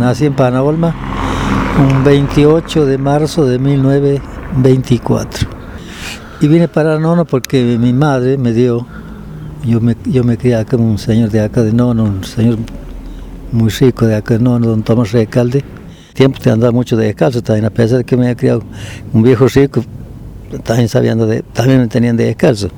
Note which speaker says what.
Speaker 1: Nací en Panaolma un 28 de marzo de 1924. Y vine para Nono porque mi madre me dio, yo me crié acá con un señor de acá de Nono, un señor muy rico de acá de Nono, don Tomás Recalde. Tiempo te andaba mucho de descalzo también, a pesar de que me había criado un viejo rico, también me tenían de descalzo.